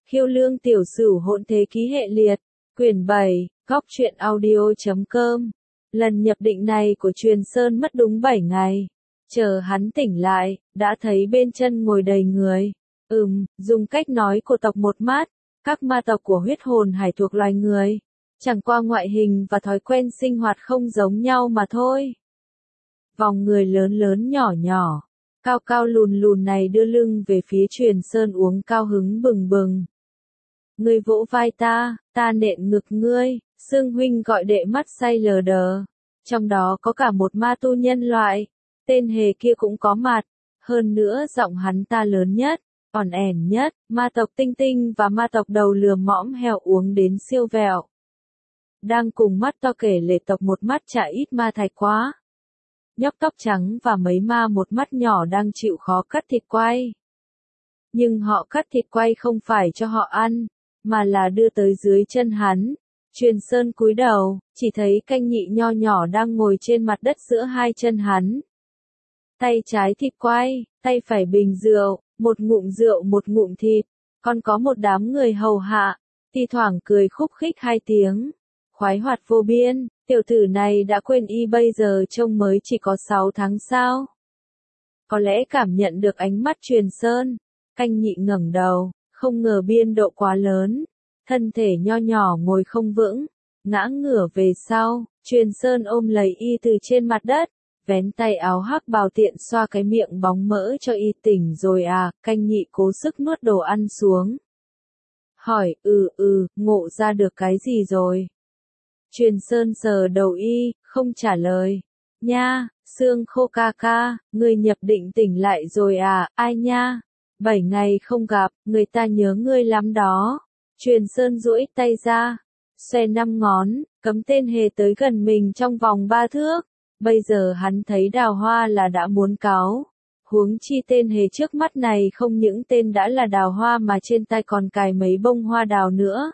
Khiêu Lương Tiểu Sửu Hỗn Thế Ký Hệ Liệt, quyển 7, góc truyện audio.com. Lần nhập định này của Truyền Sơn mất đúng 7 ngày. Chờ hắn tỉnh lại, đã thấy bên chân ngồi đầy người. Dùng cách nói của tộc Một Mát, các ma tộc của huyết hồn hải thuộc loài người. Chẳng qua ngoại hình và thói quen sinh hoạt không giống nhau mà thôi. Vòng người lớn lớn nhỏ nhỏ, cao cao lùn lùn này đưa lưng về phía Truyền Sơn uống cao hứng bừng bừng. Ngươi vỗ vai ta nện ngực ngươi, Sương huynh gọi đệ mắt say lờ đờ. Trong đó có cả một ma tu nhân loại, tên hề kia cũng có mặt, hơn nữa giọng hắn ta lớn nhất, ỏn ẻn nhất, ma tộc Tinh Tinh và ma tộc đầu lừa mõm heo uống đến siêu vẹo. Đang cùng mắt to kể lể tộc Một Mắt chả ít ma thạch quá. Nhóc tóc trắng và mấy ma một mắt nhỏ đang chịu khó cắt thịt quay. Nhưng họ cắt thịt quay không phải cho họ ăn, mà là đưa tới dưới chân hắn. Truyền Sơn cúi đầu, chỉ thấy Canh Nhị nho nhỏ đang ngồi trên mặt đất giữa hai chân hắn. Tay trái thịt quay, tay phải bình rượu, một ngụm thịt, còn có một đám người hầu hạ, thi thoảng cười khúc khích hai tiếng. Khoái hoạt vô biên, tiểu tử này đã quên y bây giờ trông mới chỉ có 6 tháng sao. Có lẽ cảm nhận được ánh mắt Truyền Sơn, Canh Nhị ngẩng đầu, không ngờ biên độ quá lớn. Thân thể nho nhỏ ngồi không vững, ngã ngửa về sau, Truyền Sơn ôm lấy y từ trên mặt đất, vén tay áo hắc bào tiện xoa cái miệng bóng mỡ cho y tỉnh rồi à. Canh Nhị cố sức nuốt đồ ăn xuống. Hỏi, ngộ ra được cái gì rồi? Truyền Sơn sờ đầu y, không trả lời. Nha, Xương Khô ca ca, ngươi nhập định tỉnh lại rồi à, ai nha? 7 ngày không gặp, người ta nhớ ngươi lắm đó. Truyền Sơn duỗi tay ra, xoe 5 ngón, cấm tên hề tới gần mình trong vòng 3 thước. Bây giờ hắn thấy Đào Hoa là đã muốn cáu. Huống chi tên hề trước mắt này không những tên đã là Đào Hoa mà trên tay còn cài mấy bông hoa đào nữa.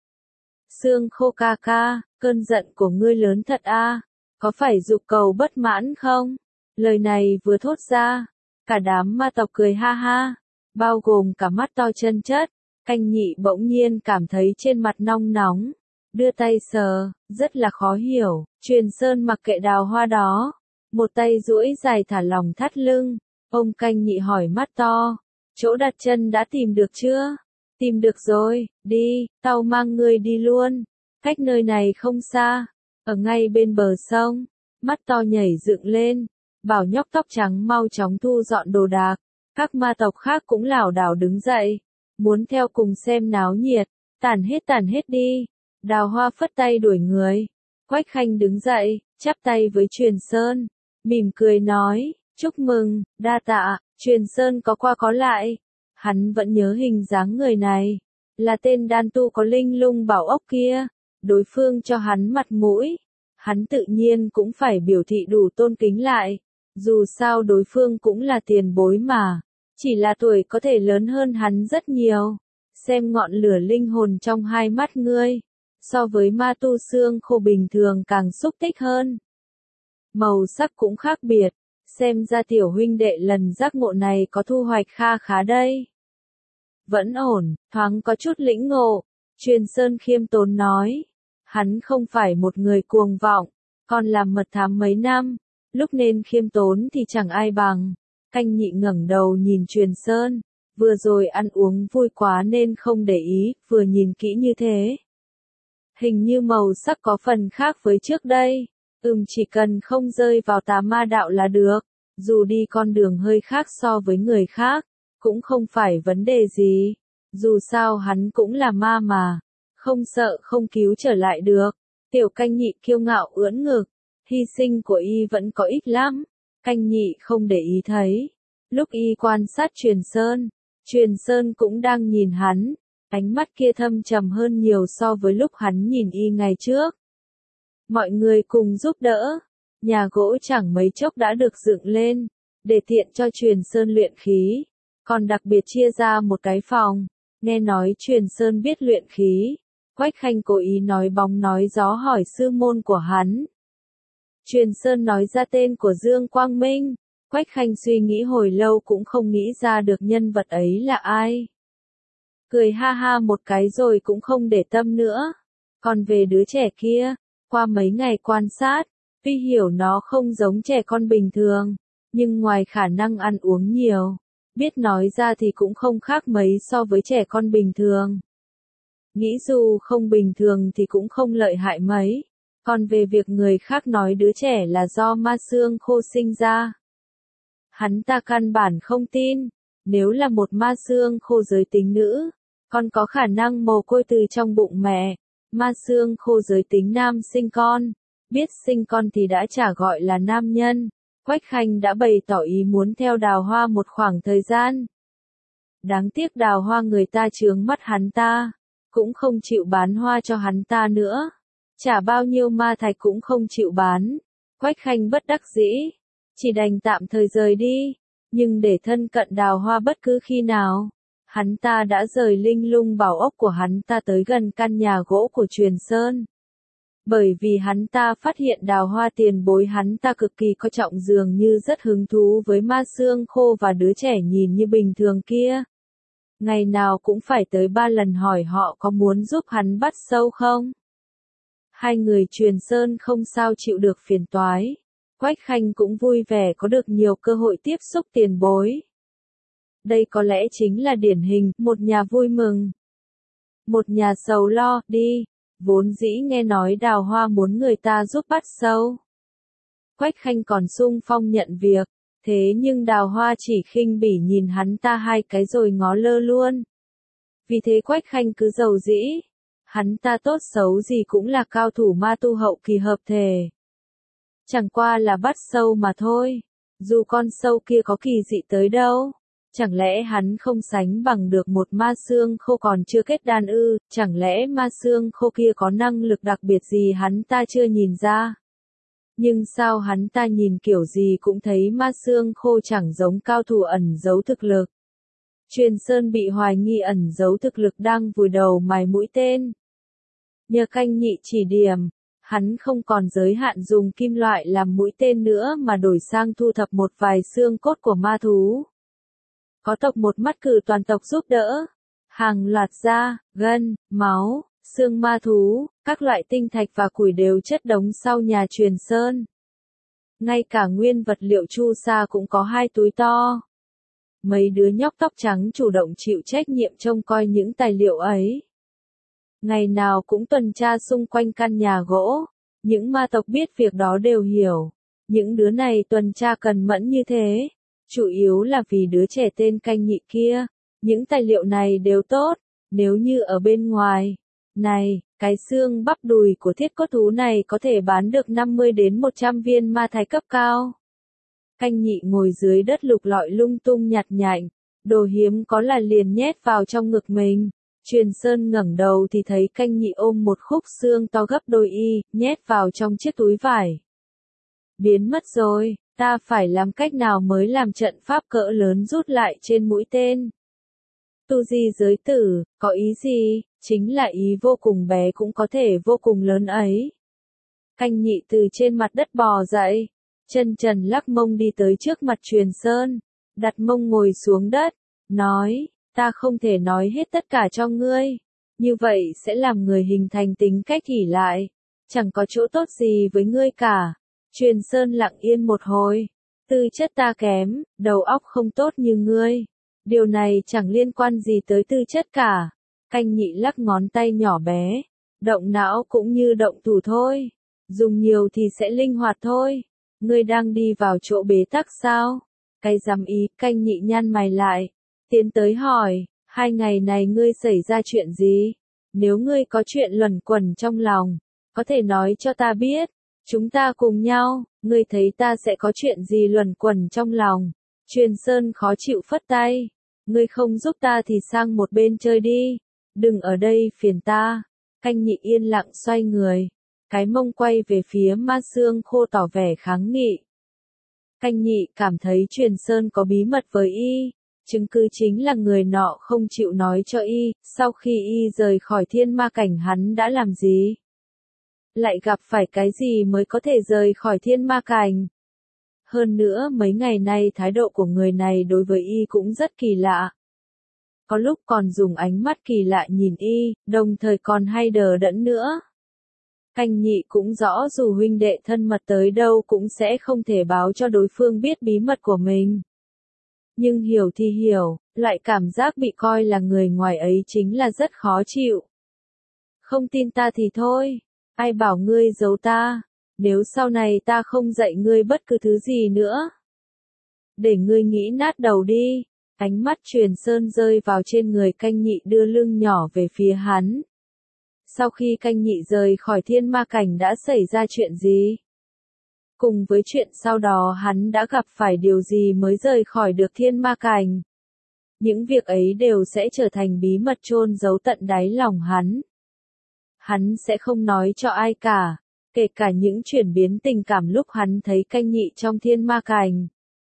Xương Khô ca ca, cơn giận của ngươi lớn thật a, có phải dục cầu bất mãn không? Lời này vừa thốt ra, cả đám ma tộc cười ha ha, bao gồm cả mắt to chân chất. Canh Nhị bỗng nhiên cảm thấy trên mặt nong nóng, đưa tay sờ, rất là khó hiểu. Truyền Sơn mặc kệ Đào Hoa đó, một tay duỗi dài thả lỏng thắt lưng, ông Canh Nhị hỏi mắt to, chỗ đặt chân đã tìm được chưa? Tìm được rồi, đi, tao mang ngươi đi luôn, cách nơi này không xa, ở ngay bên bờ sông. Mắt to nhảy dựng lên, bảo nhóc tóc trắng mau chóng thu dọn đồ đạc. Các ma tộc khác cũng lảo đảo đứng dậy, muốn theo cùng xem náo nhiệt. Tản hết đi. Đào Hoa phất tay đuổi người. Quách Khanh đứng dậy, chắp tay với Truyền Sơn, mỉm cười nói, chúc mừng, đa tạ. Truyền Sơn có qua có lại, hắn vẫn nhớ hình dáng người này, là tên đan tu có linh lung bảo ốc kia. Đối phương cho hắn mặt mũi, hắn tự nhiên cũng phải biểu thị đủ tôn kính lại. Dù sao đối phương cũng là tiền bối mà, chỉ là tuổi có thể lớn hơn hắn rất nhiều. Xem ngọn lửa linh hồn trong hai mắt ngươi, so với ma tu xương khô bình thường càng xúc tích hơn. Màu sắc cũng khác biệt, xem ra tiểu huynh đệ lần giác ngộ này có thu hoạch kha khá đây. Vẫn ổn, thoáng có chút lĩnh ngộ, Truyền Sơn khiêm tốn nói. Hắn không phải một người cuồng vọng, còn làm mật thám mấy năm, lúc nên khiêm tốn thì chẳng ai bằng. Canh Nhị ngẩng đầu nhìn Truyền Sơn, vừa rồi ăn uống vui quá nên không để ý, vừa nhìn kỹ như thế. Hình như màu sắc có phần khác với trước đây. Chỉ cần không rơi vào tà ma đạo là được, dù đi con đường hơi khác so với người khác, cũng không phải vấn đề gì. Dù sao hắn cũng là ma mà, không sợ không cứu trở lại được. Tiểu Canh Nhị kiêu ngạo ưỡn ngực, hy sinh của y vẫn có ít lắm. Canh Nhị không để ý thấy. Lúc y quan sát Truyền Sơn cũng đang nhìn hắn, ánh mắt kia thâm trầm hơn nhiều so với lúc hắn nhìn y ngày trước. Mọi người cùng giúp đỡ, nhà gỗ chẳng mấy chốc đã được dựng lên, để tiện cho Truyền Sơn luyện khí, còn đặc biệt chia ra một cái phòng. Nghe nói Truyền Sơn biết luyện khí, Quách Khanh cố ý nói bóng nói gió hỏi sư môn của hắn. Truyền Sơn nói ra tên của Dương Quang Minh, Quách Khanh suy nghĩ hồi lâu cũng không nghĩ ra được nhân vật ấy là ai. cười ha ha một cái rồi cũng không để tâm nữa. Còn về đứa trẻ kia, qua mấy ngày quan sát, tuy hiểu nó không giống trẻ con bình thường, nhưng ngoài khả năng ăn uống nhiều, biết nói ra thì cũng không khác mấy so với trẻ con bình thường. Nghĩ dù không bình thường thì cũng không lợi hại mấy. Còn về việc người khác nói đứa trẻ là do ma xương khô sinh ra, hắn ta căn bản không tin. Nếu là một ma xương khô giới tính nữ, còn có khả năng mồ côi từ trong bụng mẹ. Ma xương khô giới tính nam sinh con, biết sinh con thì đã chả gọi là nam nhân. Quách Khanh đã bày tỏ ý muốn theo Đào Hoa một khoảng thời gian. Đáng tiếc Đào Hoa người ta chướng mắt hắn ta, cũng không chịu bán hoa cho hắn ta nữa. Trả bao nhiêu ma thạch cũng không chịu bán. Quách Khanh bất đắc dĩ, chỉ đành tạm thời rời đi. Nhưng để thân cận Đào Hoa bất cứ khi nào, hắn ta đã rời linh lung bảo ốc của hắn ta tới gần căn nhà gỗ của Truyền Sơn. Bởi vì hắn ta phát hiện Đào Hoa tiền bối hắn ta cực kỳ coi trọng, dường như rất hứng thú với ma xương khô và đứa trẻ nhìn như bình thường kia. Ngày nào cũng phải tới 3 lần hỏi họ có muốn giúp hắn bắt sâu không. Hai người Truyền Sơn không sao chịu được phiền toái. Quách Khanh cũng vui vẻ có được nhiều cơ hội tiếp xúc tiền bối. Đây có lẽ chính là điển hình, một nhà vui mừng, một nhà sầu lo, đi. Vốn dĩ nghe nói Đào Hoa muốn người ta giúp bắt sâu. Quách Khanh còn sung phong nhận việc, thế nhưng Đào Hoa chỉ khinh bỉ nhìn hắn ta 2 cái rồi ngó lơ luôn. Vì thế Quách Khanh cứ dầu dĩ, hắn ta tốt xấu gì cũng là cao thủ ma tu hậu kỳ hợp thể. Chẳng qua là bắt sâu mà thôi, dù con sâu kia có kỳ dị tới đâu. Chẳng lẽ hắn không sánh bằng được một ma xương khô còn chưa kết đan ư? Chẳng lẽ ma xương khô kia có năng lực đặc biệt gì hắn ta chưa nhìn ra? Nhưng sao hắn ta nhìn kiểu gì cũng thấy ma xương khô chẳng giống cao thủ ẩn giấu thực lực. Truyền Sơn bị hoài nghi ẩn giấu thực lực đang vùi đầu mài mũi tên. Nhờ Canh Nhị chỉ điểm, hắn không còn giới hạn dùng kim loại làm mũi tên nữa mà đổi sang thu thập một vài xương cốt của ma thú. Có tộc một mắt cử toàn tộc giúp đỡ. Hàng loạt da, gân, máu, xương ma thú, các loại tinh thạch và củi đều chất đống sau nhà Truyền Sơn. Ngay cả nguyên vật liệu chu sa cũng có 2 túi to. Mấy đứa nhóc tóc trắng chủ động chịu trách nhiệm trông coi những tài liệu ấy. Ngày nào cũng tuần tra xung quanh căn nhà gỗ. Những ma tộc biết việc đó đều hiểu. Những đứa này tuần tra cần mẫn như thế. Chủ yếu là vì đứa trẻ tên Canh Nhị kia. Những tài liệu này đều tốt. Nếu như ở bên ngoài. Này, cái xương bắp đùi của thiết cốt thú này có thể bán được 50 đến 100 viên ma thạch cấp cao. Canh Nhị ngồi dưới đất lục lọi lung tung nhặt nhạnh. Đồ hiếm có là liền nhét vào trong ngực mình. Truyền Sơn ngẩng đầu thì thấy Canh Nhị ôm một khúc xương to gấp đôi y, nhét vào trong chiếc túi vải. Biến mất rồi, ta phải làm cách nào mới làm trận pháp cỡ lớn rút lại trên mũi tên. Tu di giới tử, có ý gì? Chính là ý vô cùng bé cũng có thể vô cùng lớn ấy. Canh Nhị từ trên mặt đất bò dậy, chân trần lắc mông đi tới trước mặt Truyền Sơn, đặt mông ngồi xuống đất, nói, ta không thể nói hết tất cả cho ngươi, như vậy sẽ làm người hình thành tính cách ỷ lại, chẳng có chỗ tốt gì với ngươi cả. Truyền Sơn lặng yên một hồi, tư chất ta kém, đầu óc không tốt như ngươi, điều này chẳng liên quan gì tới tư chất cả. Canh Nhị lắc ngón tay nhỏ bé, động não cũng như động thủ thôi, dùng nhiều thì sẽ linh hoạt thôi. Ngươi đang đi vào chỗ bế tắc sao? Cái dám ý, Canh Nhị nhăn mày lại, tiến tới hỏi, 2 ngày này ngươi xảy ra chuyện gì? Nếu ngươi có chuyện luẩn quẩn trong lòng, có thể nói cho ta biết, chúng ta cùng nhau, ngươi thấy ta sẽ có chuyện gì luẩn quẩn trong lòng? Truyền Sơn khó chịu phất tay, ngươi không giúp ta thì sang một bên chơi đi, đừng ở đây phiền ta. Canh Nhị yên lặng xoay người, cái mông quay về phía ma xương khô tỏ vẻ kháng nghị. Canh Nhị cảm thấy Truyền Sơn có bí mật với y, chứng cứ chính là người nọ không chịu nói cho y, sau khi y rời khỏi thiên ma cảnh hắn đã làm gì? Lại gặp phải cái gì mới có thể rời khỏi thiên ma cảnh? Hơn nữa mấy ngày nay thái độ của người này đối với y cũng rất kỳ lạ. có lúc còn dùng ánh mắt kỳ lạ nhìn y, đồng thời còn hay đờ đẫn nữa. Canh Nhị cũng rõ dù huynh đệ thân mật tới đâu cũng sẽ không thể báo cho đối phương biết bí mật của mình. Nhưng hiểu thì hiểu, loại cảm giác bị coi là người ngoài ấy chính là rất khó chịu. Không tin ta thì thôi, ai bảo ngươi giấu ta, nếu sau này ta không dạy ngươi bất cứ thứ gì nữa. Để ngươi nghĩ nát đầu đi. Ánh mắt Truyền Sơn rơi vào trên người Canh Nhị đưa lưng nhỏ về phía hắn. Sau khi Canh Nhị rời khỏi thiên ma cảnh đã xảy ra chuyện gì? Cùng với chuyện sau đó hắn đã gặp phải điều gì mới rời khỏi được thiên ma cảnh? Những việc ấy đều sẽ trở thành bí mật chôn giấu tận đáy lòng hắn. Hắn sẽ không nói cho ai cả, kể cả những chuyển biến tình cảm lúc hắn thấy Canh Nhị trong thiên ma cảnh.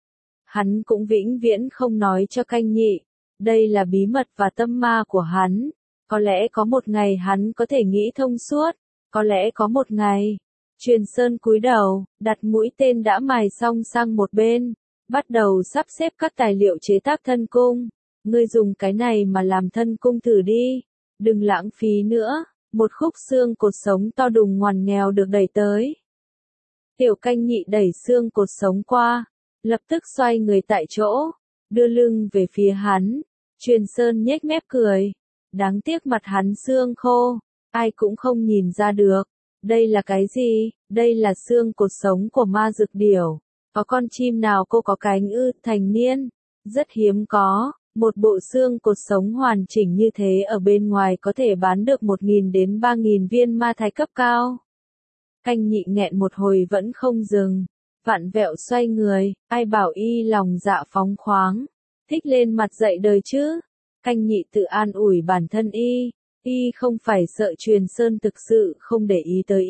Hắn cũng vĩnh viễn không nói cho Canh Nhị. Đây là bí mật và tâm ma của hắn. Có lẽ có một ngày hắn có thể nghĩ thông suốt. Có lẽ có một ngày. Truyền Sơn cúi đầu, đặt mũi tên đã mài xong sang một bên. Bắt đầu sắp xếp các tài liệu chế tác thân cung. Ngươi dùng cái này mà làm thân cung thử đi. Đừng lãng phí nữa. Một khúc xương cột sống to đùng ngoằn nghèo được đẩy tới. Tiểu Canh Nhị đẩy xương cột sống qua. Lập tức xoay người tại chỗ, đưa lưng về phía hắn. Truyền Sơn nhếch mép cười. Đáng tiếc mặt hắn xương khô, ai cũng không nhìn ra được. Đây là cái gì? Đây là xương cột sống của ma dực điểu. Có con chim nào cô có cánh ư? Thành niên. Rất hiếm có. Một bộ xương cột sống hoàn chỉnh như thế ở bên ngoài có thể bán được 1.000 đến 3.000 viên ma thạch cấp cao. Canh Nhị nghẹn một hồi vẫn không dừng. Vặn vẹo xoay người, ai bảo y lòng dạ phóng khoáng, thích lên mặt dạy đời chứ. Canh Nhị tự an ủi bản thân y không phải sợ Truyền Sơn thực sự không để ý tới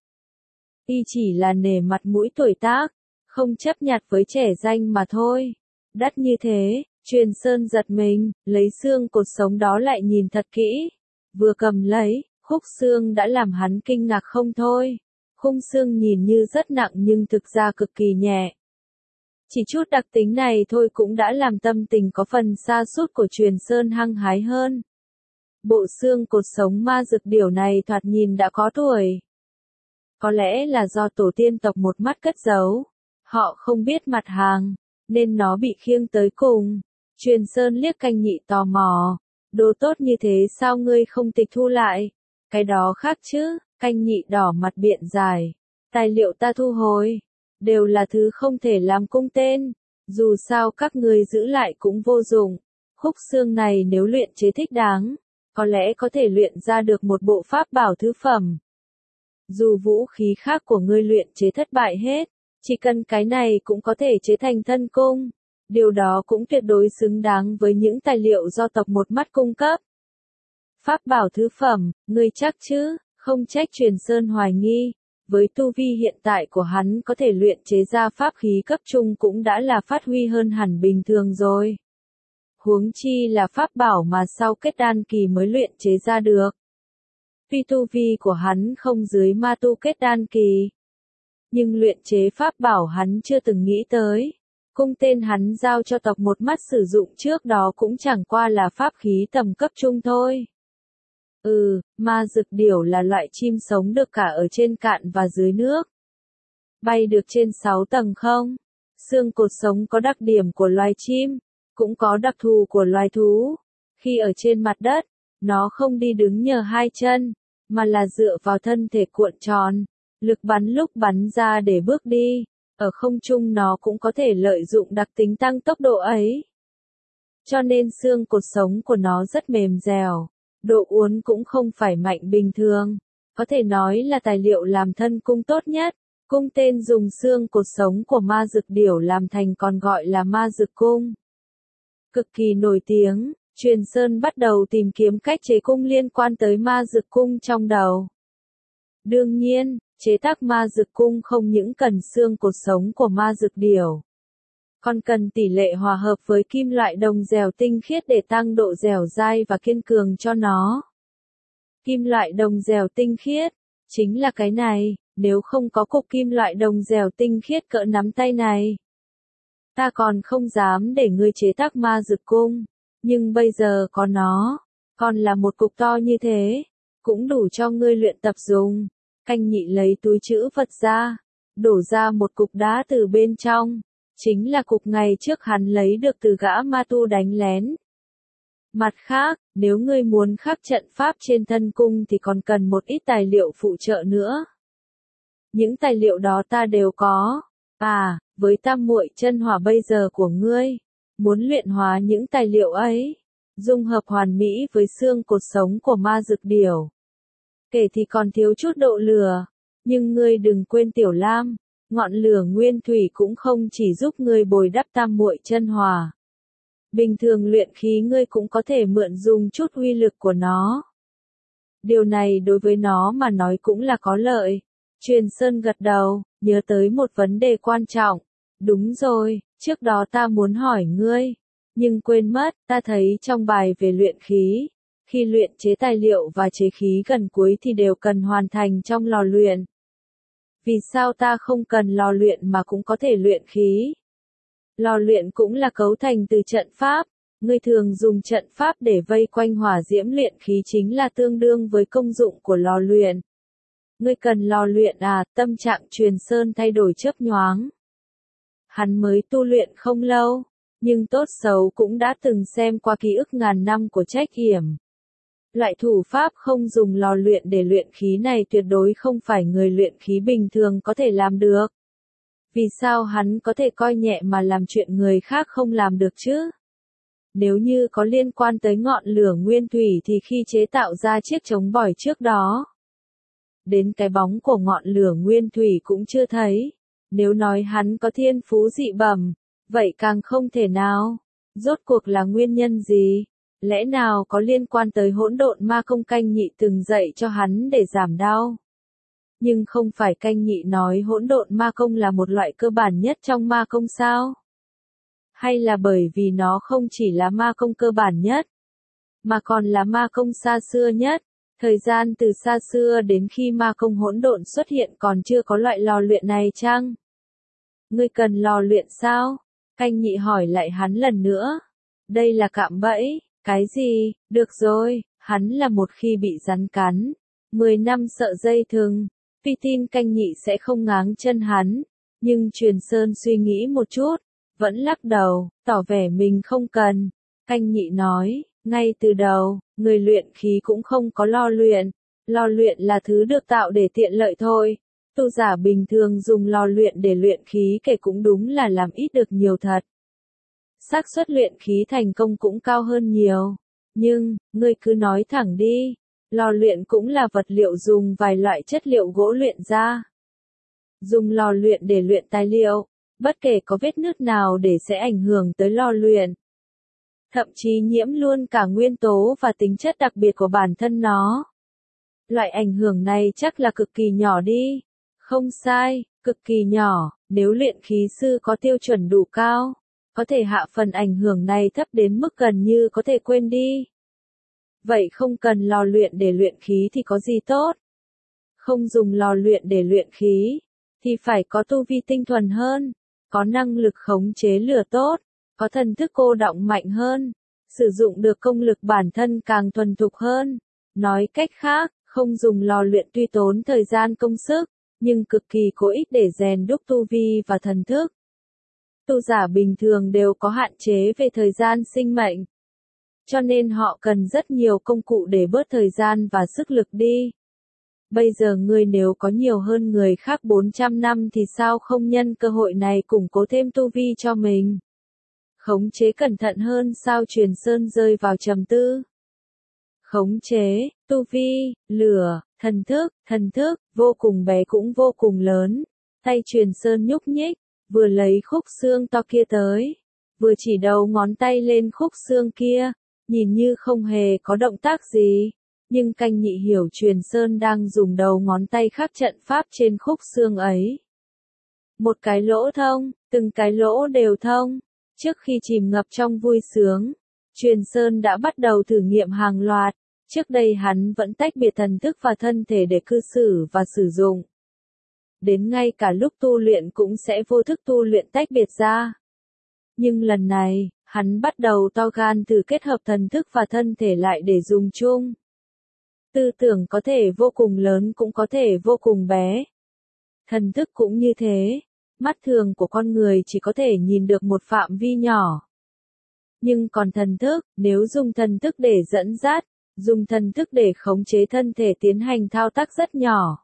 y chỉ là nể mặt mũi tuổi tác, không chấp nhặt với trẻ danh mà thôi. Đắt như thế, Truyền Sơn giật mình, lấy xương cột sống đó lại nhìn thật kỹ, vừa cầm lấy, khúc xương đã làm hắn kinh ngạc không thôi. Khung xương nhìn như rất nặng nhưng thực ra cực kỳ nhẹ. Chỉ chút đặc tính này thôi cũng đã làm tâm tình có phần sa sút của Truyền Sơn hăng hái hơn. Bộ xương cột sống ma dực điểu này thoạt nhìn đã có tuổi. Có lẽ là do tổ tiên tộc một mắt cất giấu. Họ không biết mặt hàng, nên nó bị khiêng tới cùng. Truyền Sơn liếc Canh Nhị tò mò. Đồ tốt như thế sao ngươi không tịch thu lại? Cái đó khác chứ. Canh Nhị đỏ mặt biện giải. Tài liệu ta thu hồi. Đều là thứ không thể làm cung tên. Dù sao các ngươi giữ lại cũng vô dụng. Khúc xương này nếu luyện chế thích đáng, có lẽ có thể luyện ra được một bộ pháp bảo thứ phẩm. Dù vũ khí khác của ngươi luyện chế thất bại hết, chỉ cần cái này cũng có thể chế thành thân cung. Điều đó cũng tuyệt đối xứng đáng với những tài liệu do tộc một mắt cung cấp. Pháp bảo thứ phẩm, ngươi chắc chứ? Không trách Truyền Sơn hoài nghi, với tu vi hiện tại của hắn có thể luyện chế ra pháp khí cấp trung cũng đã là phát huy hơn hẳn bình thường rồi. Huống chi là pháp bảo mà sau kết đan kỳ mới luyện chế ra được. Tuy tu vi của hắn không dưới ma tu kết đan kỳ, nhưng luyện chế pháp bảo hắn chưa từng nghĩ tới. Cung tên hắn giao cho tộc một mắt sử dụng trước đó cũng chẳng qua là pháp khí tầm cấp trung thôi. Ma dực điểu là loại chim sống được cả ở trên cạn và dưới nước. Bay được trên 6 tầng không? Xương cột sống có đặc điểm của loài chim, cũng có đặc thù của loài thú. Khi ở trên mặt đất, nó không đi đứng nhờ hai chân, mà là dựa vào thân thể cuộn tròn, lực bắn lúc bắn ra để bước đi. Ở không trung nó cũng có thể lợi dụng đặc tính tăng tốc độ ấy. Cho nên xương cột sống của nó rất mềm dẻo. Độ uốn cũng không phải mạnh bình thường. Có thể nói là tài liệu làm thân cung tốt nhất. Cung tên dùng xương cột sống của ma dực điểu làm thành còn gọi là ma dực cung. Cực kỳ nổi tiếng, Truyền Sơn bắt đầu tìm kiếm cách chế cung liên quan tới ma dực cung trong đầu. Đương nhiên, chế tác ma dực cung không những cần xương cột sống của ma dực điểu, còn cần tỷ lệ hòa hợp với kim loại đồng dẻo tinh khiết để tăng độ dẻo dai và kiên cường cho nó. Kim loại đồng dẻo tinh khiết, chính là cái này, nếu không có cục kim loại đồng dẻo tinh khiết cỡ nắm tay này, ta còn không dám để ngươi chế tác ma dực cung. Nhưng bây giờ có nó, còn là một cục to như thế, cũng đủ cho ngươi luyện tập dùng. Canh nhị lấy túi trữ vật ra, đổ ra một cục đá từ bên trong, chính là cục ngày trước hắn lấy được từ gã ma tu đánh lén. Mặt khác, nếu ngươi muốn khắc trận pháp trên thân cung thì còn cần một ít tài liệu phụ trợ nữa. Những tài liệu đó ta đều có. À, với tam muội chân hỏa bây giờ của ngươi, muốn luyện hóa những tài liệu ấy, dung hợp hoàn mỹ với xương cột sống của ma dược điểu. Kể thì còn thiếu chút độ lửa, nhưng ngươi đừng quên Tiểu Lam, ngọn lửa nguyên thủy cũng không chỉ giúp ngươi bồi đắp tam muội chân hỏa. Bình thường luyện khí ngươi cũng có thể mượn dùng chút uy lực của nó. Điều này đối với nó mà nói cũng là có lợi. Truyền Sơn gật đầu, nhớ tới một vấn đề quan trọng. Đúng rồi, trước đó ta muốn hỏi ngươi, nhưng quên mất, ta thấy trong bài về luyện khí, khi luyện chế tài liệu và chế khí gần cuối thì đều cần hoàn thành trong lò luyện. Vì sao ta không cần lò luyện mà cũng có thể luyện khí? Lò luyện cũng là cấu thành từ trận pháp, ngươi thường dùng trận pháp để vây quanh hỏa diễm luyện khí chính là tương đương với công dụng của lò luyện. Ngươi cần lò luyện à? Tâm trạng Truyền Sơn thay đổi chớp nhoáng. Hắn mới tu luyện không lâu, nhưng tốt xấu cũng đã từng xem qua ký ức ngàn năm của Trách Yểm. Loại thủ pháp không dùng lò luyện để luyện khí này tuyệt đối không phải người luyện khí bình thường có thể làm được. Vì sao hắn có thể coi nhẹ mà làm chuyện người khác không làm được chứ? Nếu như có liên quan tới ngọn lửa nguyên thủy thì khi chế tạo ra chiếc chống bỏi trước đó, đến cái bóng của ngọn lửa nguyên thủy cũng chưa thấy. Nếu nói hắn có thiên phú dị bẩm, vậy càng không thể nào. Rốt cuộc là nguyên nhân gì? Lẽ nào có liên quan tới hỗn độn ma công Canh Nhị từng dạy cho hắn để giảm đau? Nhưng không phải Canh Nhị nói hỗn độn ma công là một loại cơ bản nhất trong ma công sao? Hay là bởi vì nó không chỉ là ma công cơ bản nhất, mà còn là ma công xa xưa nhất? Thời gian từ xa xưa đến khi ma công hỗn độn xuất hiện còn chưa có loại lò luyện này chăng? Ngươi cần lò luyện sao? Canh Nhị hỏi lại hắn lần nữa. Đây là cạm bẫy. Cái gì? Được rồi, hắn là một khi bị rắn cắn, 10 năm sợ dây thừng. Phi tin Canh Nhị sẽ không ngáng chân hắn, nhưng Truyền Sơn suy nghĩ một chút, vẫn lắc đầu, tỏ vẻ mình không cần. Canh Nhị nói, ngay từ đầu, người luyện khí cũng không có lò luyện là thứ được tạo để tiện lợi thôi. Tu giả bình thường dùng lò luyện để luyện khí kể cũng đúng là làm ít được nhiều thật. Xác suất luyện khí thành công cũng cao hơn nhiều. Nhưng, ngươi cứ nói thẳng đi, lò luyện cũng là vật liệu dùng vài loại chất liệu gỗ luyện ra. Dùng lò luyện để luyện tài liệu, bất kể có vết nứt nào để sẽ ảnh hưởng tới lò luyện. Thậm chí nhiễm luôn cả nguyên tố và tính chất đặc biệt của bản thân nó. Loại ảnh hưởng này chắc là cực kỳ nhỏ đi. Không sai, cực kỳ nhỏ, nếu luyện khí sư có tiêu chuẩn đủ cao, có thể hạ phần ảnh hưởng này thấp đến mức gần như có thể quên đi. Vậy không cần lò luyện để luyện khí thì có gì tốt? Không dùng lò luyện để luyện khí, thì phải có tu vi tinh thuần hơn, có năng lực khống chế lửa tốt, có thần thức cô đọng mạnh hơn, sử dụng được công lực bản thân càng thuần thục hơn. Nói cách khác, không dùng lò luyện tuy tốn thời gian công sức, nhưng cực kỳ có ích để rèn đúc tu vi và thần thức. Tu giả bình thường đều có hạn chế về thời gian sinh mệnh, cho nên họ cần rất nhiều công cụ để bớt thời gian và sức lực đi. Bây giờ ngươi nếu có nhiều hơn người khác 400 năm thì sao không nhân cơ hội này củng cố thêm tu vi cho mình? Khống chế cẩn thận hơn sao? Truyền Sơn rơi vào trầm tư. Khống chế, tu vi, lửa, thần thức, vô cùng bé cũng vô cùng lớn. Tay Truyền Sơn nhúc nhích, vừa lấy khúc xương to kia tới, vừa chỉ đầu ngón tay lên khúc xương kia, nhìn như không hề có động tác gì. Nhưng Canh Nhị hiểu Truyền Sơn đang dùng đầu ngón tay khắc trận pháp trên khúc xương ấy. Một cái lỗ thông, từng cái lỗ đều thông. Trước khi chìm ngập trong vui sướng, Truyền Sơn đã bắt đầu thử nghiệm hàng loạt. Trước đây hắn vẫn tách biệt thần thức và thân thể để cư xử và sử dụng. Đến ngay cả lúc tu luyện cũng sẽ vô thức tu luyện tách biệt ra. Nhưng lần này, Hắn bắt đầu to gan thử kết hợp thần thức và thân thể lại để dùng chung. Tư tưởng có thể vô cùng lớn cũng có thể vô cùng bé. Thần thức cũng như thế. Mắt thường của con người chỉ có thể nhìn được một phạm vi nhỏ. Nhưng còn thần thức, nếu dùng thần thức để dẫn dắt, dùng thần thức để khống chế thân thể tiến hành thao tác rất nhỏ.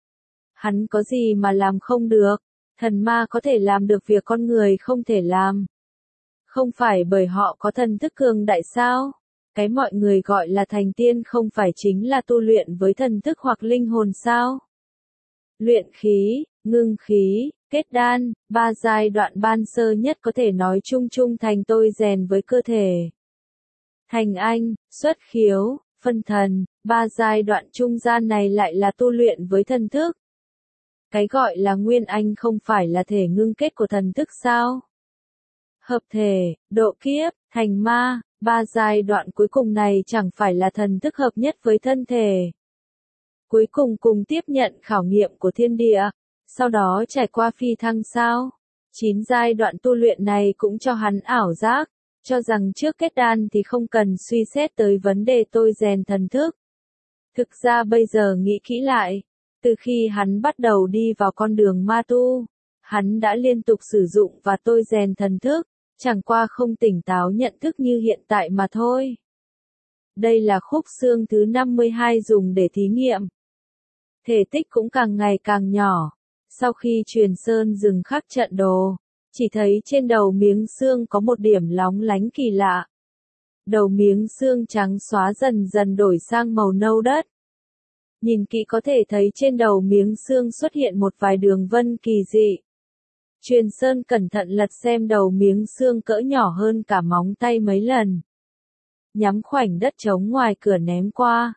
Hắn có gì mà làm không được? Thần ma có thể làm được việc con người không thể làm. Không phải bởi họ có thần thức cường đại sao? Cái mọi người gọi là thành tiên không phải chính là tu luyện với thần thức hoặc linh hồn sao? Luyện khí, ngưng khí, kết đan, 3 giai đoạn ban sơ nhất có thể nói chung chung thành tôi rèn với cơ thể. Thành anh, xuất khiếu, phân thần, 3 giai đoạn trung gian này lại là tu luyện với thần thức. Cái gọi là nguyên anh không phải là thể ngưng kết của thần thức sao? Hợp thể, độ kiếp, thành ma, 3 giai đoạn cuối cùng này chẳng phải là thần thức hợp nhất với thân thể. Cuối cùng cùng tiếp nhận khảo nghiệm của thiên địa, sau đó trải qua phi thăng sao? 9 giai đoạn tu luyện này cũng cho hắn ảo giác, cho rằng trước kết đan thì không cần suy xét tới vấn đề tôi rèn thần thức. Thực ra bây giờ nghĩ kỹ lại, từ khi hắn bắt đầu đi vào con đường ma tu, hắn đã liên tục sử dụng và tôi rèn thần thức, chẳng qua không tỉnh táo nhận thức như hiện tại mà thôi. Đây là khúc xương thứ 52 dùng để thí nghiệm. Thể tích cũng càng ngày càng nhỏ. Sau khi truyền sơn dừng khắc trận đồ, chỉ thấy trên đầu miếng xương có một điểm lóng lánh kỳ lạ. Đầu miếng xương trắng xóa dần dần đổi sang màu nâu đất. Nhìn kỹ có thể thấy trên đầu miếng xương xuất hiện một vài đường vân kỳ dị. Truyền sơn cẩn thận lật xem đầu miếng xương cỡ nhỏ hơn cả móng tay mấy lần. Nhắm khoảnh đất trống ngoài cửa ném qua.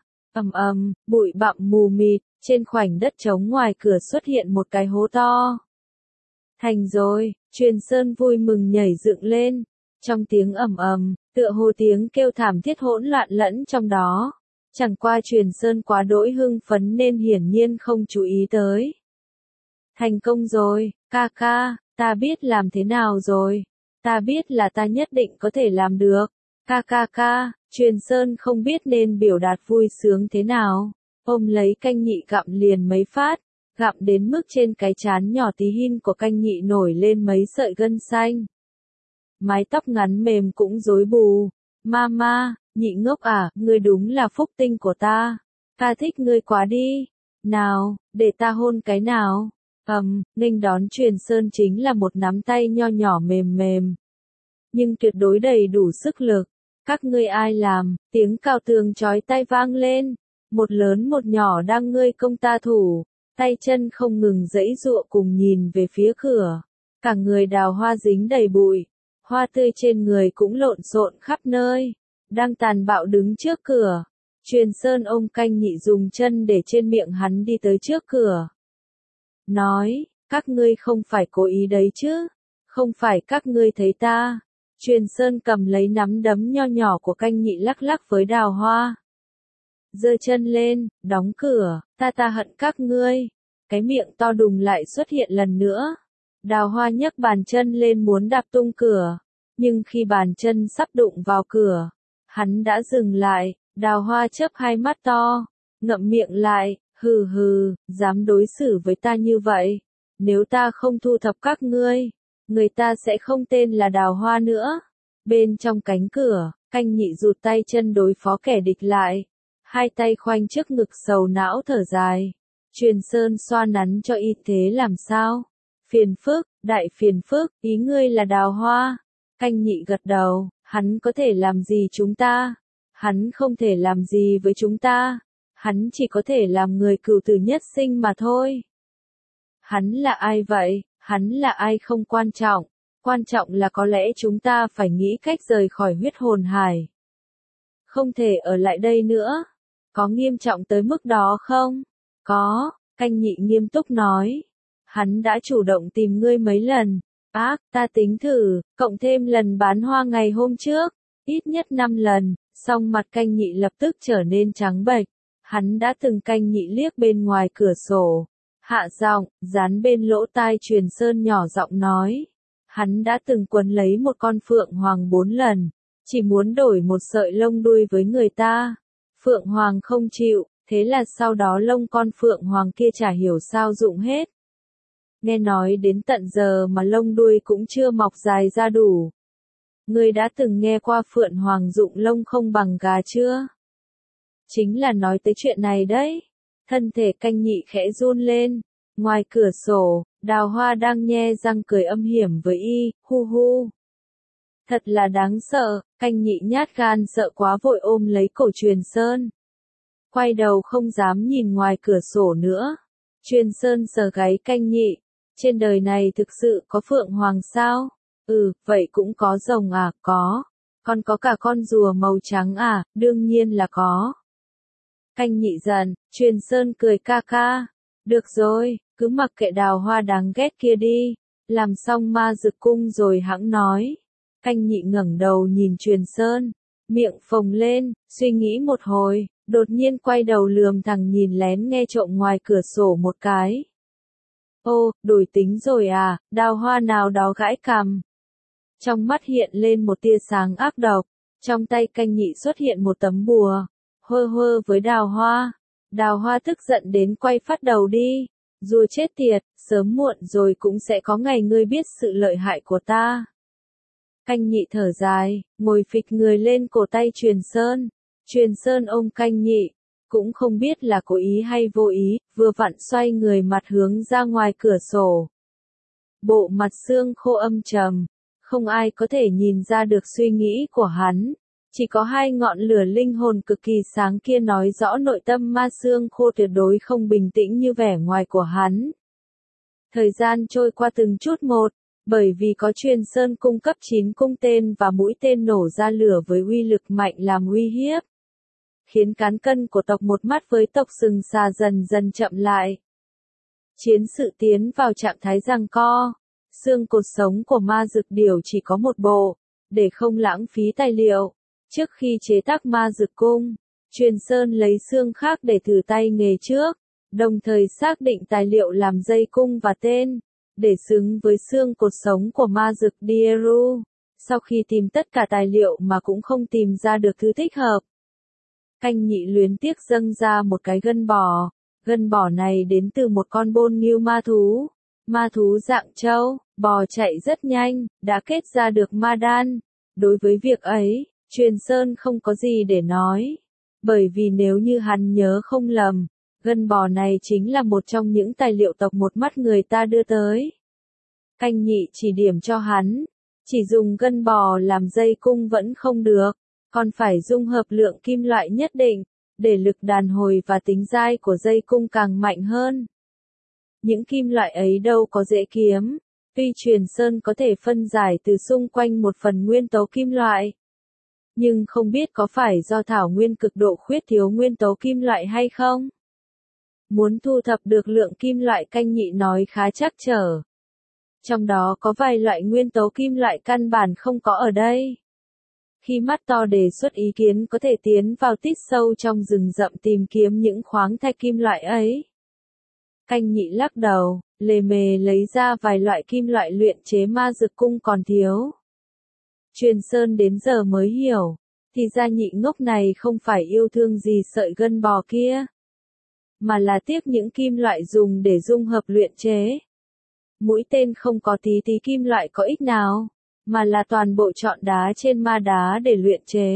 Bụi bặm mù mịt, trên khoảnh đất trống ngoài cửa xuất hiện một cái hố to. Thành rồi, Truyền sơn vui mừng nhảy dựng lên. Trong tiếng tựa hồ tiếng kêu thảm thiết hỗn loạn lẫn trong đó. Chẳng qua Truyền sơn quá đỗi hưng phấn nên hiển nhiên không chú ý tới. Thành công rồi, ca ca, ta biết làm thế nào rồi. Ta biết là ta nhất định có thể làm được. Ca, Truyền sơn không biết nên biểu đạt vui sướng thế nào. Ôm lấy canh nhị gặm liền mấy phát, gặm đến mức trên cái trán nhỏ tí hin của canh nhị nổi lên mấy sợi gân xanh. Mái tóc ngắn mềm cũng rối bù. Mama, nhị ngốc à, ngươi đúng là phúc tinh của ta. Ta thích ngươi quá đi. Nào, để ta hôn cái nào. Nghênh đón Truyền sơn chính là một nắm tay nho nhỏ mềm mềm. Nhưng tuyệt đối đầy đủ sức lực. Các ngươi ai làm, tiếng cào tường chói tai vang lên. Một lớn một nhỏ đang ngươi công ta thủ, tay chân không ngừng giãy giụa cùng nhìn về phía cửa. Cả người đào hoa dính đầy bụi, hoa tươi trên người cũng lộn xộn khắp nơi, đang tàn bạo đứng trước cửa. Truyền sơn ôm canh nhị dùng chân để trên miệng hắn đi tới trước cửa. Nói, các ngươi không phải cố ý đấy chứ, không phải các ngươi thấy ta. Truyền sơn cầm lấy nắm đấm nho nhỏ của canh nhị lắc lắc với đào hoa. Giơ chân lên, đóng cửa, ta hận các ngươi. Cái miệng to đùng lại xuất hiện lần nữa. Đào hoa nhấc bàn chân lên muốn đạp tung cửa. Nhưng khi bàn chân sắp đụng vào cửa, hắn đã dừng lại. Đào hoa chớp hai mắt to, ngậm miệng lại, hừ, dám đối xử với ta như vậy. Nếu ta không thu thập các ngươi, người ta sẽ không tên là đào hoa nữa. Bên trong cánh cửa, canh nhị rụt tay chân đối phó kẻ địch lại. Hai tay khoanh trước ngực sầu não thở dài. Truyền sơn xoa nắn cho y thế làm sao? Phiền phức, đại phiền phức, ý ngươi là đào hoa. Canh nhị gật đầu, hắn có thể làm gì chúng ta? Hắn không thể làm gì với chúng ta. Hắn chỉ có thể làm người cửu tử nhất sinh mà thôi. Hắn là ai vậy? Hắn là ai không quan trọng. Quan trọng là có lẽ chúng ta phải nghĩ cách rời khỏi huyết hồn hải. Không thể ở lại đây nữa. Có nghiêm trọng tới mức đó không? Có, canh nhị nghiêm túc nói. Hắn đã chủ động tìm ngươi mấy lần. Ta tính thử, cộng thêm lần bán hoa ngày hôm trước, ít nhất 5 lần, song mặt canh nhị lập tức trở nên trắng bệch. Hắn đã từng canh nhị liếc bên ngoài cửa sổ. Hạ giọng, dán bên lỗ tai Truyền sơn nhỏ giọng nói. Hắn đã từng quấn lấy một con phượng hoàng 4 lần, chỉ muốn đổi một sợi lông đuôi với người ta. Phượng hoàng không chịu, thế là sau đó lông con phượng hoàng kia chả hiểu sao rụng hết. Nghe nói đến tận giờ mà lông đuôi cũng chưa mọc dài ra đủ. Ngươi đã từng nghe qua phượng hoàng rụng lông không bằng gà chưa? Chính là nói tới chuyện này đấy. Thân thể Canh Nhị khẽ run lên. Ngoài cửa sổ, Đào Hoa đang nhe răng cười âm hiểm với y, hu hu. Thật là đáng sợ, Canh Nhị nhát gan sợ quá vội ôm lấy cổ Truyền Sơn. Quay đầu không dám nhìn ngoài cửa sổ nữa. Truyền Sơn sờ gáy Canh Nhị. Trên đời này thực sự có phượng hoàng sao? Ừ, vậy cũng có rồng à, có. Còn có cả con rùa màu trắng à, đương nhiên là có. Canh Nhị giận, Truyền Sơn cười ca ca. Được rồi, cứ mặc kệ Đào Hoa đáng ghét kia đi. Làm xong ma dực cung rồi hẵng nói. Canh Nhị ngẩng đầu nhìn Truyền Sơn, miệng phồng lên, suy nghĩ một hồi, đột nhiên quay đầu lườm thẳng nhìn lén nghe trộm ngoài cửa sổ một cái. Ô, đổi tính rồi à, Đào Hoa nào đó gãi cằm. Trong mắt hiện lên một tia sáng ác độc, trong tay Canh Nhị xuất hiện một tấm bùa, hơ hơ với Đào Hoa. Đào Hoa tức giận đến quay phát đầu đi, rùa chết tiệt, sớm muộn rồi cũng sẽ có ngày ngươi biết sự lợi hại của ta. Canh Nhị thở dài, ngồi phịch người lên cổ tay Truyền Sơn. Truyền Sơn ôm Canh Nhị, cũng không biết là cố ý hay vô ý, vừa vặn xoay người mặt hướng ra ngoài cửa sổ. Bộ mặt xương khô âm trầm, không ai có thể nhìn ra được suy nghĩ của hắn. Chỉ có hai ngọn lửa linh hồn cực kỳ sáng kia nói rõ nội tâm ma xương khô tuyệt đối không bình tĩnh như vẻ ngoài của hắn. Thời gian trôi qua từng chút một, bởi vì có Truyền Sơn cung cấp 9 cung tên và mũi tên nổ ra lửa với uy lực mạnh làm uy hiếp, khiến cán cân của tộc một mắt với tộc sừng xà dần dần chậm lại. Chiến sự tiến vào trạng thái giằng co, xương cột sống của ma dực điểu chỉ có một bộ, để không lãng phí tài liệu. Trước khi chế tác ma dực cung, Truyền Sơn lấy xương khác để thử tay nghề trước, đồng thời xác định tài liệu làm dây cung và tên, để xứng với xương cột sống của ma dực Dieru. Sau khi tìm tất cả tài liệu mà cũng không tìm ra được thứ thích hợp, Canh Nhị luyến tiếc dâng ra một cái gân bò. Gân bò này đến từ một con bôn nghưu ma thú dạng trâu, bò chạy rất nhanh, đã kết ra được ma đan. Đối với việc ấy, Truyền Sơn không có gì để nói, bởi vì nếu như hắn nhớ không lầm, gân bò này chính là một trong những tài liệu tộc một mắt người ta đưa tới. Canh Nhị chỉ điểm cho hắn, chỉ dùng gân bò làm dây cung vẫn không được, còn phải dung hợp lượng kim loại nhất định, để lực đàn hồi và tính dai của dây cung càng mạnh hơn. Những kim loại ấy đâu có dễ kiếm, tuy Truyền Sơn có thể phân giải từ xung quanh một phần nguyên tố kim loại, nhưng không biết có phải do thảo nguyên cực độ khuyết thiếu nguyên tố kim loại hay không. Muốn thu thập được lượng kim loại Canh Nhị nói khá trắc trở. Trong đó có vài loại nguyên tố kim loại căn bản không có ở đây. Khi mắt to đề xuất ý kiến có thể tiến vào tít sâu trong rừng rậm tìm kiếm những khoáng thạch kim loại ấy. Canh Nhị lắc đầu, lề mề lấy ra vài loại kim loại luyện chế ma dực cung còn thiếu. Truyền Sơn đến giờ mới hiểu, thì ra Nhị ngốc này không phải yêu thương gì sợi gân bò kia, mà là tiếc những kim loại dùng để dung hợp luyện chế. Mũi tên không có tí tí kim loại có ích nào, mà là toàn bộ chọn đá trên ma đá để luyện chế.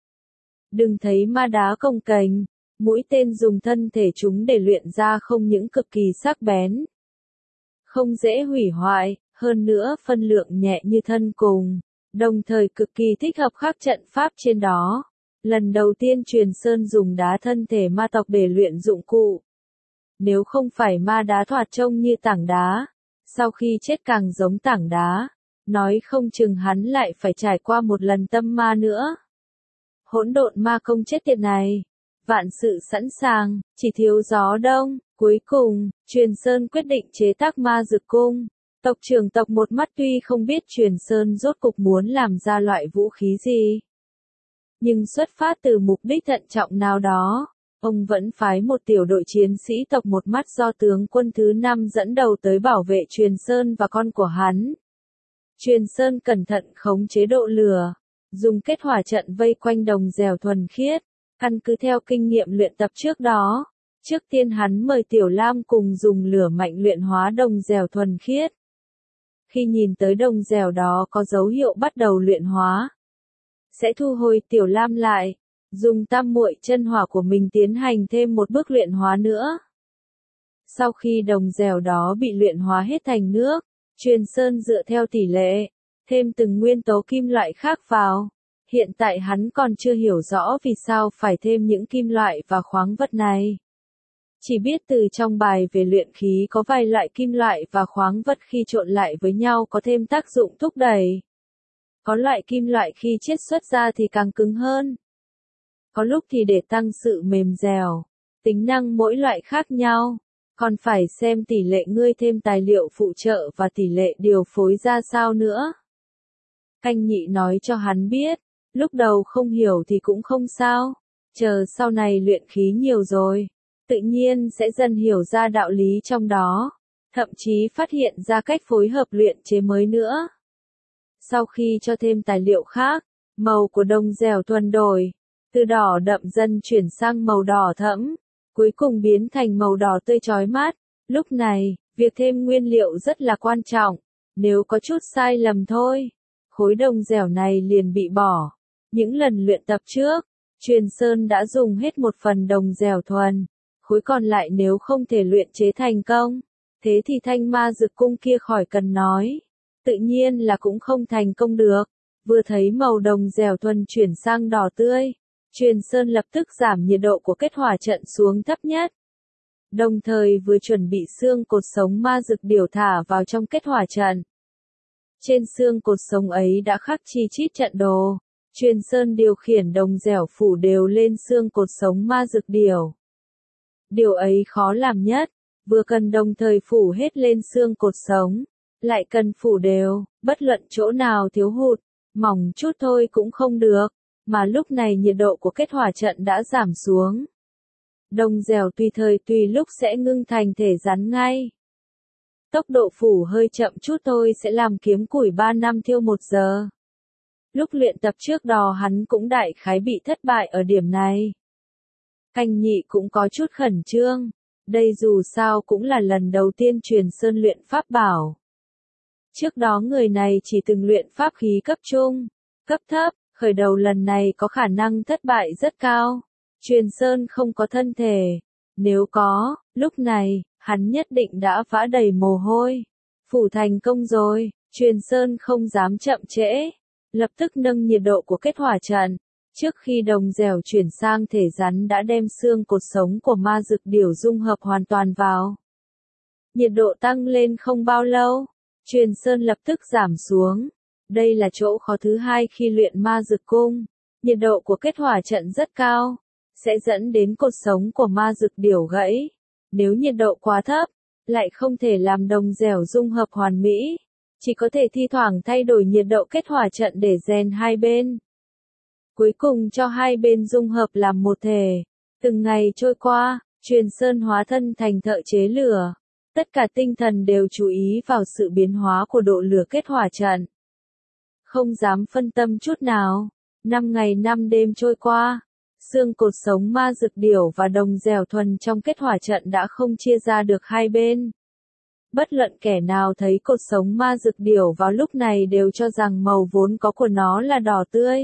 Đừng thấy ma đá cồng kềnh, mũi tên dùng thân thể chúng để luyện ra không những cực kỳ sắc bén, không dễ hủy hoại, hơn nữa phân lượng nhẹ như thân cùng, đồng thời cực kỳ thích hợp khắc trận pháp trên đó. Lần đầu tiên Truyền Sơn dùng đá thân thể ma tộc để luyện dụng cụ. Nếu không phải ma đá thoạt trông như tảng đá, sau khi chết càng giống tảng đá, nói không chừng hắn lại phải trải qua một lần tâm ma nữa. Hỗn độn ma công chết tiệt này, vạn sự sẵn sàng, chỉ thiếu gió đông. Cuối cùng, Truyền Sơn quyết định chế tác ma dực cung. Tộc trưởng tộc một mắt tuy không biết Truyền Sơn rốt cục muốn làm ra loại vũ khí gì, nhưng xuất phát từ mục đích thận trọng nào đó, ông vẫn phái một tiểu đội chiến sĩ tộc một mắt do tướng quân thứ 5 dẫn đầu tới bảo vệ Truyền Sơn và con của hắn. Truyền Sơn cẩn thận khống chế độ lửa, dùng kết hỏa trận vây quanh đồng dẻo thuần khiết, căn cứ theo kinh nghiệm luyện tập trước đó. Trước tiên hắn mời Tiểu Lam cùng dùng lửa mạnh luyện hóa đồng dẻo thuần khiết. Khi nhìn tới đồng dẻo đó có dấu hiệu bắt đầu luyện hóa, sẽ thu hồi Tiểu Lam lại, dùng tam muội chân hỏa của mình tiến hành thêm một bước luyện hóa nữa. Sau khi đồng dẻo đó bị luyện hóa hết thành nước, Truyền Sơn dựa theo tỷ lệ, thêm từng nguyên tố kim loại khác vào. Hiện tại hắn còn chưa hiểu rõ vì sao phải thêm những kim loại và khoáng vật này. Chỉ biết từ trong bài về luyện khí có vài loại kim loại và khoáng vật khi trộn lại với nhau có thêm tác dụng thúc đẩy. Có loại kim loại khi chiết xuất ra thì càng cứng hơn. Có lúc thì để tăng sự mềm dẻo. Tính năng mỗi loại khác nhau. Còn phải xem tỷ lệ ngươi thêm tài liệu phụ trợ và tỷ lệ điều phối ra sao nữa. Canh nhị nói cho hắn biết. Lúc đầu không hiểu thì cũng không sao. Chờ sau này luyện khí nhiều rồi, tự nhiên sẽ dần hiểu ra đạo lý trong đó. Thậm chí phát hiện ra cách phối hợp luyện chế mới nữa. Sau khi cho thêm tài liệu khác, màu của đồng dẻo thuần đổi. Từ đỏ đậm dần chuyển sang màu đỏ thẫm. Cuối cùng biến thành màu đỏ tươi chói mắt. Lúc này, việc thêm nguyên liệu rất là quan trọng. Nếu có chút sai lầm thôi, khối đồng dẻo này liền bị bỏ. Những lần luyện tập trước, Truyền Sơn đã dùng hết một phần đồng dẻo thuần. Khối còn lại nếu không thể luyện chế thành công, thế thì thanh ma dược cung kia khỏi cần nói. Tự nhiên là cũng không thành công được. Vừa thấy màu đồng dẻo thuần chuyển sang đỏ tươi, Truyền Sơn lập tức giảm nhiệt độ của kết hỏa trận xuống thấp nhất. Đồng thời vừa chuẩn bị xương cột sống ma dược điểu thả vào trong kết hỏa trận. Trên xương cột sống ấy đã khắc chi chít trận đồ. Truyền Sơn điều khiển đồng dẻo phủ đều lên xương cột sống ma dược điểu. Điều ấy khó làm nhất, vừa cần đồng thời phủ hết lên xương cột sống, lại cần phủ đều, bất luận chỗ nào thiếu hụt, mỏng chút thôi cũng không được, mà lúc này nhiệt độ của kết hỏa trận đã giảm xuống. Đồng dẻo tùy thời tùy lúc sẽ ngưng thành thể rắn ngay. Tốc độ phủ hơi chậm chút thôi sẽ làm kiếm củi 3 năm thiêu 1 giờ. Lúc luyện tập trước đó hắn cũng đại khái bị thất bại ở điểm này. Canh nhị cũng có chút khẩn trương. Đây dù sao cũng là lần đầu tiên Truyền Sơn luyện pháp bảo. Trước đó người này chỉ từng luyện pháp khí cấp trung, cấp thấp, khởi đầu lần này có khả năng thất bại rất cao. Truyền Sơn không có thân thể. Nếu có, lúc này, hắn nhất định đã vã đầy mồ hôi. Phủ thành công rồi, Truyền Sơn không dám chậm trễ. Lập tức nâng nhiệt độ của kết hỏa trận. Trước khi đồng dẻo chuyển sang thể rắn đã đem xương cột sống của ma dược điểu dung hợp hoàn toàn vào. Nhiệt độ tăng lên không bao lâu, Truyền Sơn lập tức giảm xuống. Đây là chỗ khó thứ hai khi luyện ma dược cung. Nhiệt độ của kết hỏa trận rất cao, sẽ dẫn đến cột sống của ma dược điểu gãy. Nếu nhiệt độ quá thấp, lại không thể làm đồng dẻo dung hợp hoàn mỹ. Chỉ có thể thi thoảng thay đổi nhiệt độ kết hỏa trận để rèn hai bên. Cuối cùng cho hai bên dung hợp làm một thể. Từng ngày trôi qua, Truyền Sơn hóa thân thành thợ chế lửa. Tất cả tinh thần đều chú ý vào sự biến hóa của độ lửa kết hỏa trận. Không dám phân tâm chút nào. 5 ngày 5 đêm trôi qua. Xương cột sống ma dược điểu và đồng dẻo thuần trong kết hỏa trận đã không chia ra được hai bên. Bất luận kẻ nào thấy cột sống ma dược điểu vào lúc này đều cho rằng màu vốn có của nó là đỏ tươi.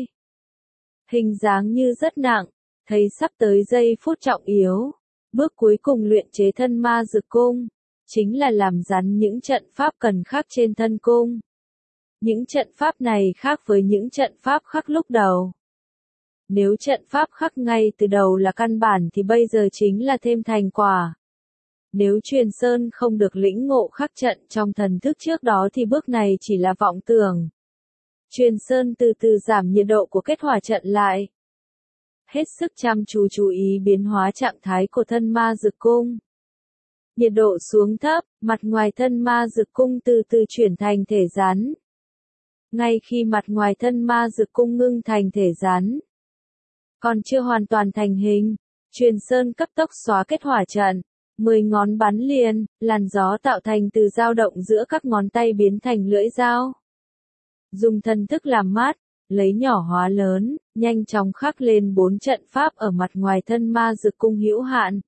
Hình dáng như rất nặng, thấy sắp tới giây phút trọng yếu. Bước cuối cùng luyện chế thân ma dược cung, chính là làm rắn những trận pháp cần khắc trên thân cung. Những trận pháp này khác với những trận pháp khắc lúc đầu. Nếu trận pháp khắc ngay từ đầu là căn bản thì bây giờ chính là thêm thành quả. Nếu Truyền Sơn không được lĩnh ngộ khắc trận trong thần thức trước đó thì bước này chỉ là vọng tưởng. Truyền Sơn từ từ giảm nhiệt độ của kết hỏa trận lại. Hết sức chăm chú ý biến hóa trạng thái của thân ma dược cung. Nhiệt độ xuống thấp, mặt ngoài thân ma dược cung từ từ chuyển thành thể rắn. Ngay khi mặt ngoài thân ma dược cung ngưng thành thể rắn, còn chưa hoàn toàn thành hình, Truyền Sơn cấp tốc xóa kết hỏa trận. 10 ngón bắn liền, làn gió tạo thành từ dao động giữa các ngón tay biến thành lưỡi dao. Dùng thần thức làm mát, lấy nhỏ hóa lớn, nhanh chóng khắc lên 4 trận pháp ở mặt ngoài thân ma dược cung hữu hạn.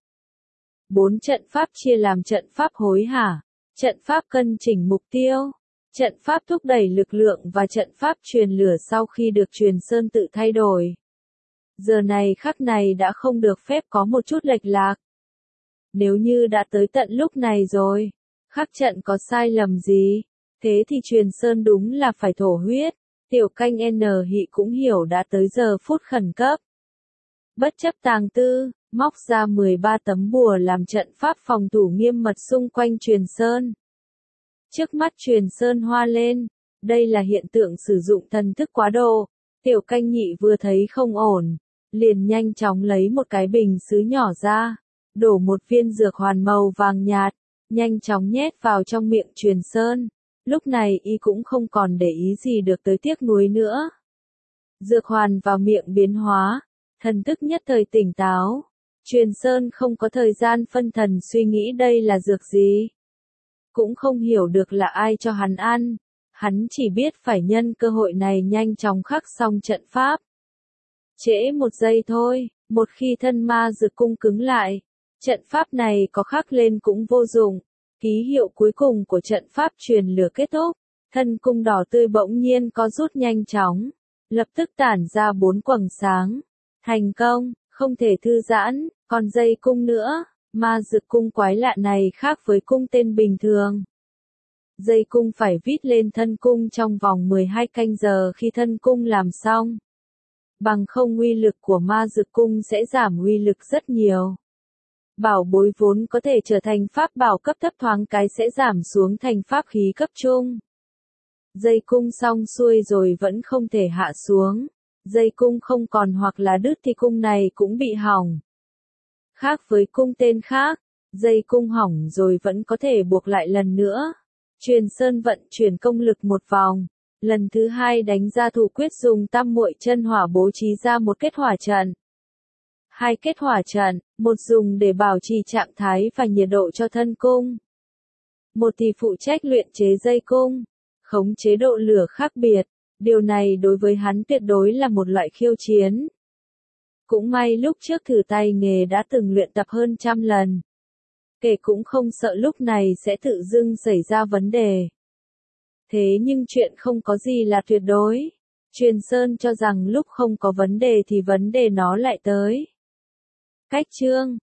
4 trận pháp chia làm trận pháp hối hả, trận pháp cân chỉnh mục tiêu, trận pháp thúc đẩy lực lượng và trận pháp truyền lửa sau khi được truyền sơn tự thay đổi. Giờ này khắc này đã không được phép có một chút lệch lạc. Nếu như đã tới tận lúc này rồi, khắc trận có sai lầm gì, thế thì truyền sơn đúng là phải thổ huyết. Tiểu canh N Hị cũng hiểu đã tới giờ phút khẩn cấp. Bất chấp tàng tư, móc ra 13 tấm bùa làm trận pháp phòng thủ nghiêm mật xung quanh truyền sơn. Trước mắt truyền sơn hoa lên, đây là hiện tượng sử dụng thần thức quá độ. Tiểu canh nhị vừa thấy không ổn, liền nhanh chóng lấy một cái bình sứ nhỏ ra, đổ một viên dược hoàn màu vàng nhạt, nhanh chóng nhét vào trong miệng truyền sơn. Lúc này y cũng không còn để ý gì được tới tiếc nuối nữa. Dược hoàn vào miệng biến hóa, thần thức nhất thời tỉnh táo. Truyền sơn không có thời gian phân thần suy nghĩ đây là dược gì. Cũng không hiểu được là ai cho hắn ăn. Hắn chỉ biết phải nhân cơ hội này nhanh chóng khắc xong trận pháp. Trễ một giây thôi, một khi thân ma dược cung cứng lại, trận pháp này có khắc lên cũng vô dụng. Ký hiệu cuối cùng của trận pháp truyền lửa kết thúc, thân cung đỏ tươi bỗng nhiên có rút nhanh chóng, lập tức tản ra 4 quầng sáng. Thành công, không thể thư giãn, còn dây cung nữa, ma dược cung quái lạ này khác với cung tên bình thường. Dây cung phải vít lên thân cung trong vòng 12 canh giờ khi thân cung làm xong. Bằng không uy lực của ma dược cung sẽ giảm uy lực rất nhiều. Bảo bối vốn có thể trở thành pháp bảo cấp thấp thoáng cái sẽ giảm xuống thành pháp khí cấp trung. Dây cung xong xuôi rồi vẫn không thể hạ xuống. Dây cung không còn hoặc là đứt thì cung này cũng bị hỏng. Khác với cung tên khác, dây cung hỏng rồi vẫn có thể buộc lại lần nữa. Truyền sơn vận chuyển công lực một vòng. Lần thứ hai đánh ra thủ quyết dùng tam muội chân hỏa bố trí ra một kết hỏa trận. 2 kết hỏa trận, một dùng để bảo trì trạng thái và nhiệt độ cho thân cung. Một thì phụ trách luyện chế dây cung, khống chế độ lửa khác biệt, điều này đối với hắn tuyệt đối là một loại khiêu chiến. Cũng may lúc trước thử tay nghề đã từng luyện tập hơn 100 lần. Kể cũng không sợ lúc này sẽ tự dưng xảy ra vấn đề. Thế nhưng chuyện không có gì là tuyệt đối. Truyền sơn cho rằng lúc không có vấn đề thì vấn đề nó lại tới. Cách chương